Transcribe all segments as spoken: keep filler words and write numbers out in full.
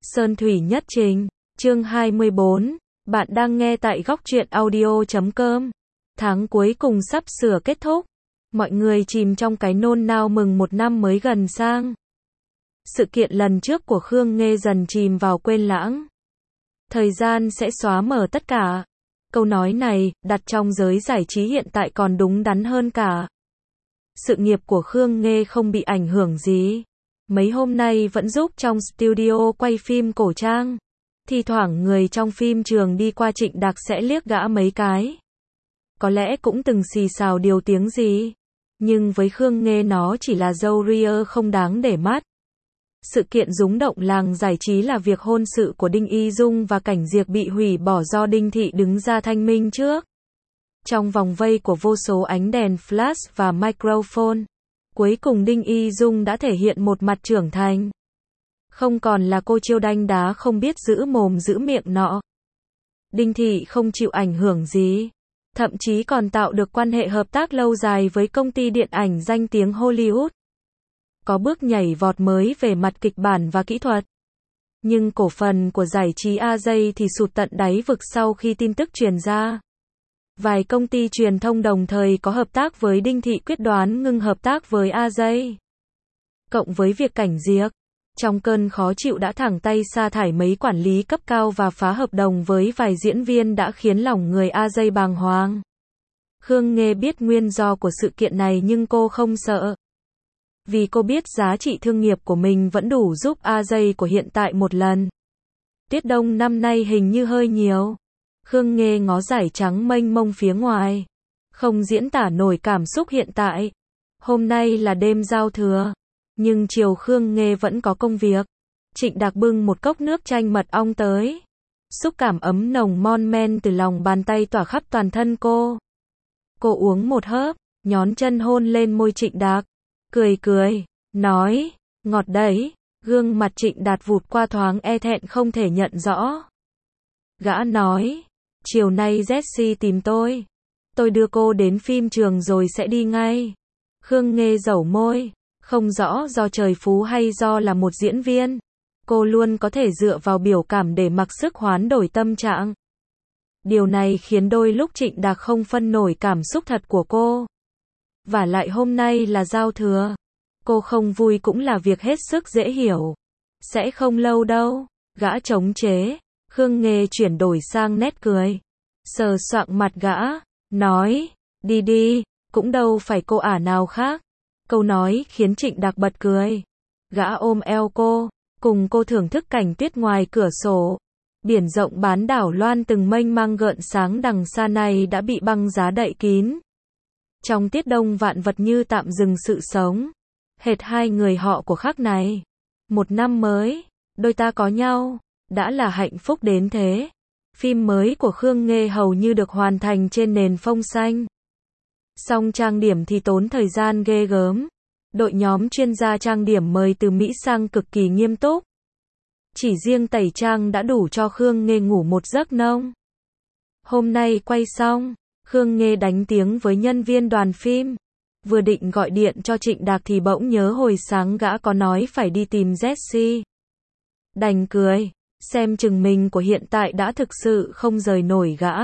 Sơn Thủy Nhất Trình, chương hai mươi bốn, bạn đang nghe tại góc truyện audio chấm com. Tháng cuối cùng sắp sửa kết thúc, mọi người chìm trong cái nôn nao mừng một năm mới gần sang. Sự kiện lần trước của Khương Nghê dần chìm vào quên lãng. Thời gian sẽ xóa mờ tất cả. Câu nói này, đặt trong giới giải trí hiện tại còn đúng đắn hơn cả. Sự nghiệp của Khương Nghê không bị ảnh hưởng gì. Mấy hôm nay vẫn giúp trong studio quay phim cổ trang. Thi thoảng người trong phim trường đi qua Trịnh Đạc sẽ liếc gã mấy cái. Có lẽ cũng từng xì xào điều tiếng gì. Nhưng với Khương Nghê nó chỉ là dâu ria không đáng để mắt. Sự kiện rúng động làng giải trí là việc hôn sự của Đinh Y Dung và Cảnh Diệc bị hủy bỏ do Đinh Thị đứng ra thanh minh trước. Trong vòng vây của vô số ánh đèn flash và microphone, cuối cùng Đinh Y Dung đã thể hiện một mặt trưởng thành. Không còn là cô chiêu đanh đá không biết giữ mồm giữ miệng nọ. Đinh Thị không chịu ảnh hưởng gì, thậm chí còn tạo được quan hệ hợp tác lâu dài với công ty điện ảnh danh tiếng Hollywood. Có bước nhảy vọt mới về mặt kịch bản và kỹ thuật. Nhưng cổ phần của giải trí a gi thì sụt tận đáy vực sau khi tin tức truyền ra. Vài công ty truyền thông đồng thời có hợp tác với Đinh Thị quyết đoán ngưng hợp tác với a gi. Cộng với việc Cảnh Diệc, trong cơn khó chịu đã thẳng tay sa thải mấy quản lý cấp cao và phá hợp đồng với vài diễn viên đã khiến lòng người a gi bàng hoàng. Khương Nghê biết nguyên do của sự kiện này nhưng cô không sợ. Vì cô biết giá trị thương nghiệp của mình vẫn đủ giúp a gi của hiện tại một lần. Tiết đông năm nay hình như hơi nhiều. Khương Nghê ngó dải trắng mênh mông phía ngoài. Không diễn tả nổi cảm xúc hiện tại. Hôm nay là đêm giao thừa. Nhưng chiều Khương Nghê vẫn có công việc. Trịnh Đạc bưng một cốc nước chanh mật ong tới. Xúc cảm ấm nồng mon men từ lòng bàn tay tỏa khắp toàn thân cô. Cô uống một hớp, nhón chân hôn lên môi Trịnh Đạc. Cười cười, nói, ngọt đấy. Gương mặt Trịnh Đạt vụt qua thoáng e thẹn không thể nhận rõ. Gã nói, chiều nay Jessie tìm tôi. Tôi đưa cô đến phim trường rồi sẽ đi ngay. Khương Nghê dẩu môi, không rõ do trời phú hay do là một diễn viên. Cô luôn có thể dựa vào biểu cảm để mặc sức hoán đổi tâm trạng. Điều này khiến đôi lúc Trịnh Đạc không phân nổi cảm xúc thật của cô. Vả lại hôm nay là giao thừa. Cô không vui cũng là việc hết sức dễ hiểu. Sẽ không lâu đâu. Gã chống chế. Khương Nghê chuyển đổi sang nét cười. Sờ soạng mặt gã. Nói. Đi đi. Cũng đâu phải cô ả nào khác. Câu nói khiến Trịnh Đạc bật cười. Gã ôm eo cô. Cùng cô thưởng thức cảnh tuyết ngoài cửa sổ. Biển rộng bán đảo Loan từng mênh mang gợn sáng đằng xa này đã bị băng giá đậy kín. Trong tiết đông vạn vật như tạm dừng sự sống. Hệt hai người họ của khắc này. Một năm mới, đôi ta có nhau, đã là hạnh phúc đến thế. Phim mới của Khương Nghê hầu như được hoàn thành trên nền phông xanh. Song trang điểm thì tốn thời gian ghê gớm. Đội nhóm chuyên gia trang điểm mời từ Mỹ sang cực kỳ nghiêm túc. Chỉ riêng tẩy trang đã đủ cho Khương Nghê ngủ một giấc nông. Hôm nay quay xong, Khương Nghê đánh tiếng với nhân viên đoàn phim. Vừa định gọi điện cho Trịnh Đạc thì bỗng nhớ hồi sáng gã có nói phải đi tìm Jessie. Đành cười, xem chừng mình của hiện tại đã thực sự không rời nổi gã.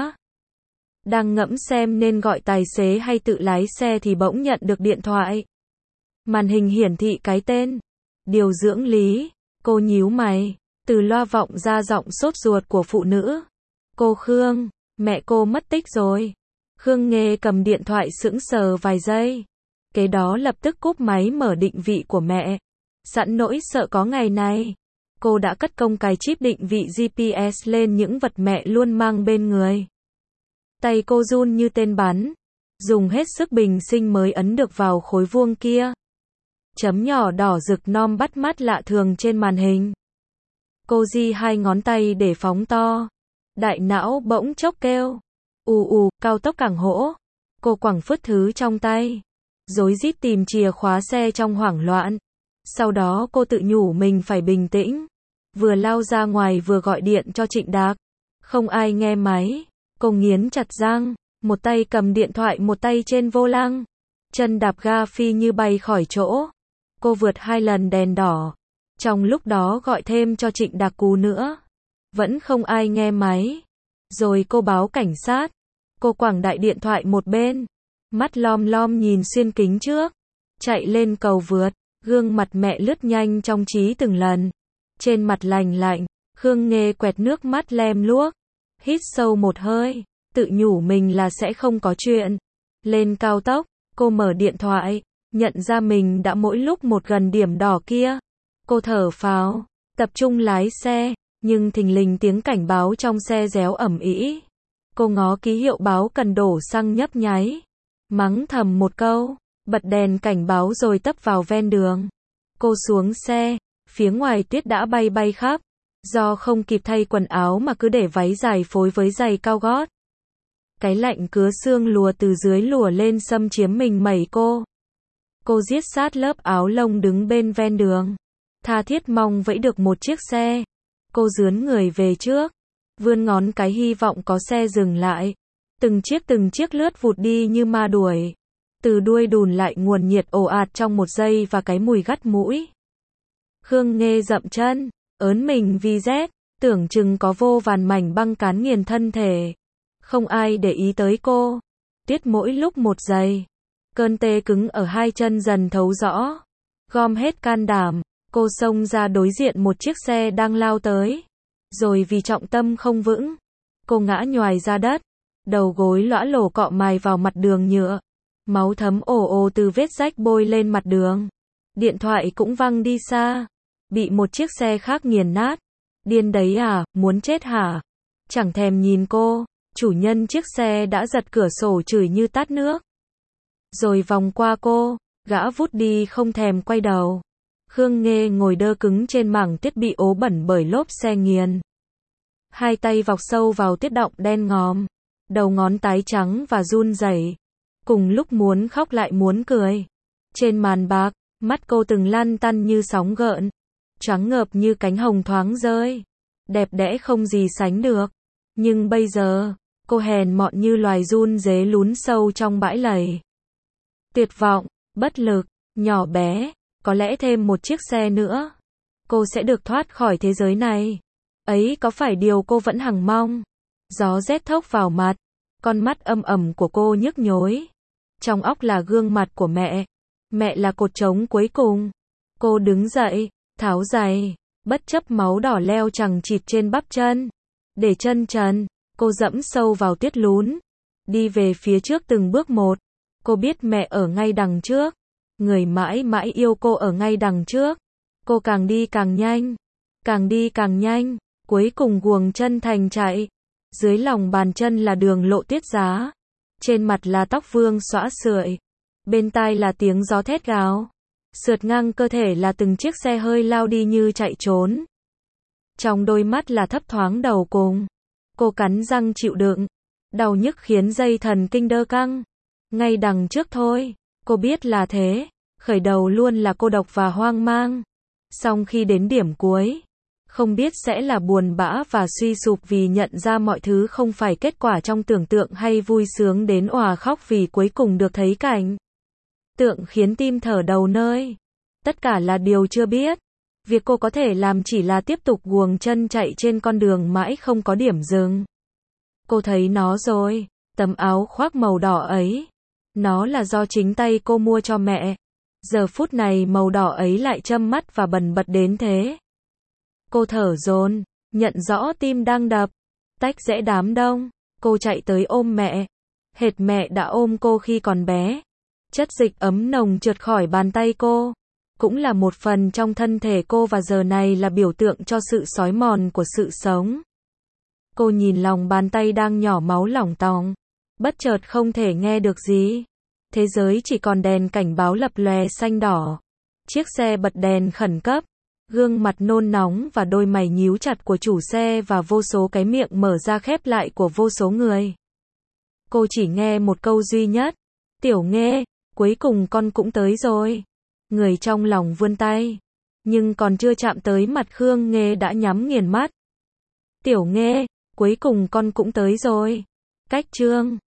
Đang ngẫm xem nên gọi tài xế hay tự lái xe thì bỗng nhận được điện thoại. Màn hình hiển thị cái tên. Điều dưỡng Lý. Cô nhíu mày. Từ loa vọng ra giọng sốt ruột của phụ nữ. Cô Khương, mẹ cô mất tích rồi. Khương Nghê cầm điện thoại sững sờ vài giây. Kế đó lập tức cúp máy mở định vị của mẹ. Sẵn nỗi sợ có ngày này. Cô đã cất công cài chip định vị giê pê ét lên những vật mẹ luôn mang bên người. Tay cô run như tên bắn. Dùng hết sức bình sinh mới ấn được vào khối vuông kia. Chấm nhỏ đỏ rực non bắt mắt lạ thường trên màn hình. Cô di hai ngón tay để phóng to. Đại não bỗng chốc kêu. Ù ù, cao tốc cảng hỗ. Cô quẳng phứt thứ trong tay. Rối rít tìm chìa khóa xe trong hoảng loạn. Sau đó cô tự nhủ mình phải bình tĩnh. Vừa lao ra ngoài vừa gọi điện cho Trịnh Đạc. Không ai nghe máy. Cô nghiến chặt răng. Một tay cầm điện thoại một tay trên vô lăng. Chân đạp ga phi như bay khỏi chỗ. Cô vượt hai lần đèn đỏ. Trong lúc đó gọi thêm cho Trịnh Đạc Cú nữa. Vẫn không ai nghe máy. Rồi cô báo cảnh sát. Cô quẳng đại điện thoại một bên. Mắt lom lom nhìn xuyên kính trước. Chạy lên cầu vượt. Gương mặt mẹ lướt nhanh trong trí từng lần. Trên mặt lành lạnh. Khương Nghê quẹt nước mắt lem luốc. Hít sâu một hơi. Tự nhủ mình là sẽ không có chuyện. Lên cao tốc. Cô mở điện thoại. Nhận ra mình đã mỗi lúc một gần điểm đỏ kia. Cô thở phào. Tập trung lái xe. Nhưng thình lình tiếng cảnh báo trong xe réo ầm ĩ. Cô ngó ký hiệu báo cần đổ xăng nhấp nháy. Mắng thầm một câu. Bật đèn cảnh báo rồi tấp vào ven đường. Cô xuống xe. Phía ngoài tuyết đã bay bay khắp. Do không kịp thay quần áo mà cứ để váy dài phối với giày cao gót. Cái lạnh cứa xương lùa từ dưới lùa lên xâm chiếm mình mẩy cô. Cô giết sát lớp áo lông đứng bên ven đường. Tha thiết mong vẫy được một chiếc xe. Cô dướn người về trước. Vươn ngón cái hy vọng có xe dừng lại. Từng chiếc từng chiếc lướt vụt đi như ma đuổi. Từ đuôi đùn lại nguồn nhiệt ồ ạt trong một giây và cái mùi gắt mũi. Khương Nghê dậm chân. Ớn mình vì rét. Tưởng chừng có vô vàn mảnh băng cán nghiền thân thể. Không ai để ý tới cô. Tuyết mỗi lúc một dày. Cơn tê cứng ở hai chân dần thấu rõ. Gom hết can đảm. Cô xông ra đối diện một chiếc xe đang lao tới. Rồi vì trọng tâm không vững. Cô ngã nhoài ra đất. Đầu gối lõa lổ cọ mài vào mặt đường nhựa. Máu thấm ồ ồ từ vết rách bôi lên mặt đường. Điện thoại cũng văng đi xa. Bị một chiếc xe khác nghiền nát. Điên đấy à, muốn chết hả? Chẳng thèm nhìn cô. Chủ nhân chiếc xe đã giật cửa sổ chửi như tát nước. Rồi vòng qua cô. Gã vút đi không thèm quay đầu. Khương Nghê ngồi đơ cứng trên mảng tuyết bị ố bẩn bởi lốp xe nghiền. Hai tay vọc sâu vào tuyết đọng đen ngòm. Đầu ngón tái trắng và run rẩy. Cùng lúc muốn khóc lại muốn cười. Trên màn bạc, mắt cô từng lăn tăn như sóng gợn. Trắng ngợp như cánh hồng thoáng rơi. Đẹp đẽ không gì sánh được. Nhưng bây giờ, cô hèn mọn như loài run rế lún sâu trong bãi lầy. Tuyệt vọng, bất lực, nhỏ bé. Có lẽ thêm một chiếc xe nữa. Cô sẽ được thoát khỏi thế giới này. Ấy có phải điều cô vẫn hằng mong. Gió rét thốc vào mặt. Con mắt âm ầm của cô nhức nhối. Trong óc là gương mặt của mẹ. Mẹ là cột trống cuối cùng. Cô đứng dậy, tháo giày. Bất chấp máu đỏ leo chằng chịt trên bắp chân. Để chân trần, cô dẫm sâu vào tuyết lún. Đi về phía trước từng bước một. Cô biết mẹ ở ngay đằng trước. Người mãi mãi yêu cô ở ngay đằng trước. Cô càng đi càng nhanh. Càng đi càng nhanh. Cuối cùng guồng chân thành chạy. Dưới lòng bàn chân là đường lộ tuyết giá. Trên mặt là tóc vương xõa sưởi. Bên tai là tiếng gió thét gào. Sượt ngang cơ thể là từng chiếc xe hơi lao đi như chạy trốn. Trong đôi mắt là thấp thoáng đầu cùng. Cô cắn răng chịu đựng. Đau nhức khiến dây thần kinh đơ căng. Ngay đằng trước thôi. Cô biết là thế. Khởi đầu luôn là cô độc và hoang mang. Song khi đến điểm cuối, không biết sẽ là buồn bã và suy sụp vì nhận ra mọi thứ không phải kết quả trong tưởng tượng hay vui sướng đến òa khóc vì cuối cùng được thấy cảnh tượng khiến tim thở đầu nơi. Tất cả là điều chưa biết. Việc cô có thể làm chỉ là tiếp tục guồng chân chạy trên con đường mãi không có điểm dừng. Cô thấy nó rồi, tấm áo khoác màu đỏ ấy. Nó là do chính tay cô mua cho mẹ. Giờ phút này màu đỏ ấy lại châm mắt và bần bật đến thế. Cô thở dồn, nhận rõ tim đang đập. Tách rẽ đám đông, cô chạy tới ôm mẹ. Hệt mẹ đã ôm cô khi còn bé. Chất dịch ấm nồng trượt khỏi bàn tay cô. Cũng là một phần trong thân thể cô và giờ này là biểu tượng cho sự xói mòn của sự sống. Cô nhìn lòng bàn tay đang nhỏ máu lỏng tòng. Bất chợt không thể nghe được gì. Thế giới chỉ còn đèn cảnh báo lập lòe xanh đỏ. Chiếc xe bật đèn khẩn cấp. Gương mặt nôn nóng và đôi mày nhíu chặt của chủ xe và vô số cái miệng mở ra khép lại của vô số người. Cô chỉ nghe một câu duy nhất. Tiểu Nghê, cuối cùng con cũng tới rồi. Người trong lòng vươn tay. Nhưng còn chưa chạm tới mặt Khương Nghê đã nhắm nghiền mắt. Tiểu Nghê, cuối cùng con cũng tới rồi. Cách chương